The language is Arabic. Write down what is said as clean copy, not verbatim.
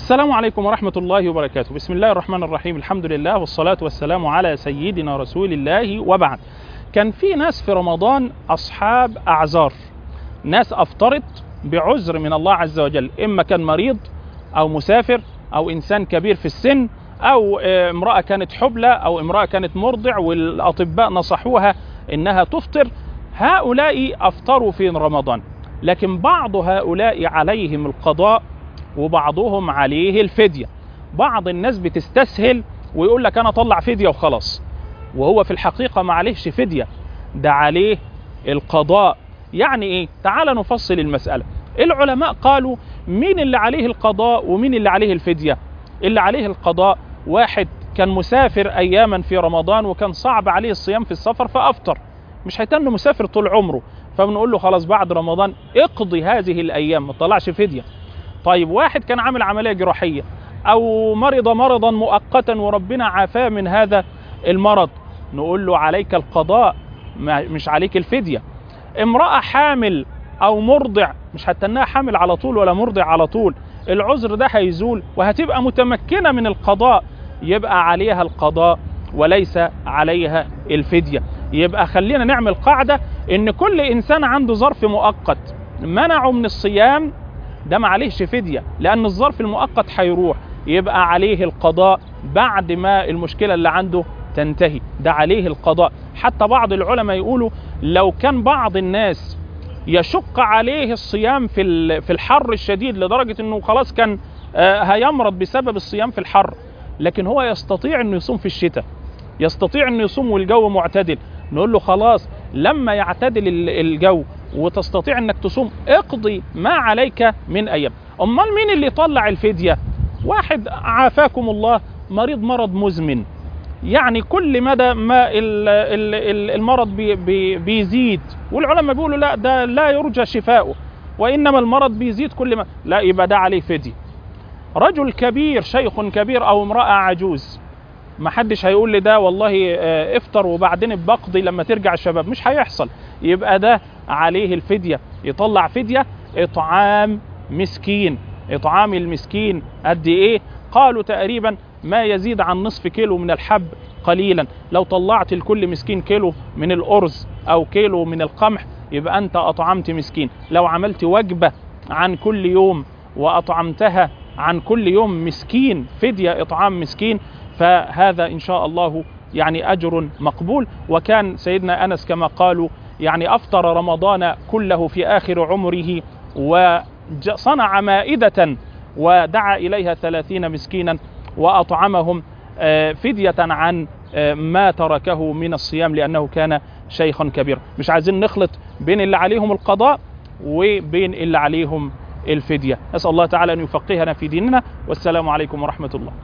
السلام عليكم ورحمة الله وبركاته. بسم الله الرحمن الرحيم، الحمد لله والصلاة والسلام على سيدنا رسول الله، وبعد. كان في ناس في رمضان أصحاب أعذار، ناس أفطرت بعذر من الله عز وجل، إما كان مريض أو مسافر أو إنسان كبير في السن أو امرأة كانت حبلى أو امرأة كانت مرضع والأطباء نصحوها إنها تفطر. هؤلاء أفطروا في رمضان، لكن بعض هؤلاء عليهم القضاء وبعضهم عليه الفدية. بعض الناس بتستسهل ويقول لك أنا أطلع فدية وخلاص، وهو في الحقيقة ما عليهش فدية، ده عليه القضاء. يعني إيه؟ تعال نفصل المسألة. العلماء قالوا مين اللي عليه القضاء ومين اللي عليه الفدية. اللي عليه القضاء واحد كان مسافر أياما في رمضان وكان صعب عليه الصيام في السفر فأفطر، مش هيتنه مسافر طول عمره، فبنقول له خلاص بعد رمضان اقضي هذه الأيام، ما تطلعش فدية. طيب واحد كان عامل عملية جراحية أو مرض مرضا مؤقتا وربنا عافاه من هذا المرض، نقول له عليك القضاء مش عليك الفدية. امرأة حامل أو مرضع، مش هتنها حامل على طول ولا مرضع على طول، العذر ده هيزول وهتبقى متمكنة من القضاء، يبقى عليها القضاء وليس عليها الفدية. يبقى خلينا نعمل قاعدة إن كل إنسان عنده ظرف مؤقت منعه من الصيام، ده ما عليهش فدية، لأن الظرف المؤقت هيروح، يبقى عليه القضاء بعد ما المشكلة اللي عنده تنتهي، ده عليه القضاء. حتى بعض العلماء يقولوا لو كان بعض الناس يشق عليه الصيام في الحر الشديد لدرجة انه خلاص كان هيمرض بسبب الصيام في الحر، لكن هو يستطيع انه يصوم في الشتاء، يستطيع انه يصوم والجو معتدل، نقول له خلاص لما يعتدل الجو وتستطيع انك تصوم اقضي ما عليك من ايام. امال مين اللي يطلع الفدية؟ واحد عافاكم الله مريض مرض مزمن، يعني كل مدى ما المرض بيزيد، والعلماء بيقولوا لا ده لا يرجى شفاؤه وإنما المرض بيزيد كل ما، لا يبقى ده عليه فدية. رجل كبير، شيخ كبير أو امرأة عجوز، ما حدش هيقول لي ده والله افطر وبعدين بقضي لما ترجع الشباب، مش هيحصل، يبقى ده عليه الفدية، يطلع فدية إطعام مسكين. إطعام المسكين قد إيه؟ قالوا تقريبا ما يزيد عن نصف كيلو من الحب قليلا، لو طلعت لكل مسكين كيلو من الأرز أو كيلو من القمح يبقى أنت أطعمت مسكين. لو عملت وجبة عن كل يوم وأطعمتها عن كل يوم مسكين، فدية إطعام مسكين، فهذا إن شاء الله يعني أجر مقبول. وكان سيدنا أنس كما قالوا يعني أفطر رمضان كله في آخر عمره وصنع مائدة ودعا إليها 30 مسكينا وأطعمهم فدية عن ما تركه من الصيام لأنه كان شيخا كبيرا. مش عايزين نخلط بين اللي عليهم القضاء وبين اللي عليهم الفدية. أسأل الله تعالى أن يفقهنا في ديننا، والسلام عليكم ورحمة الله.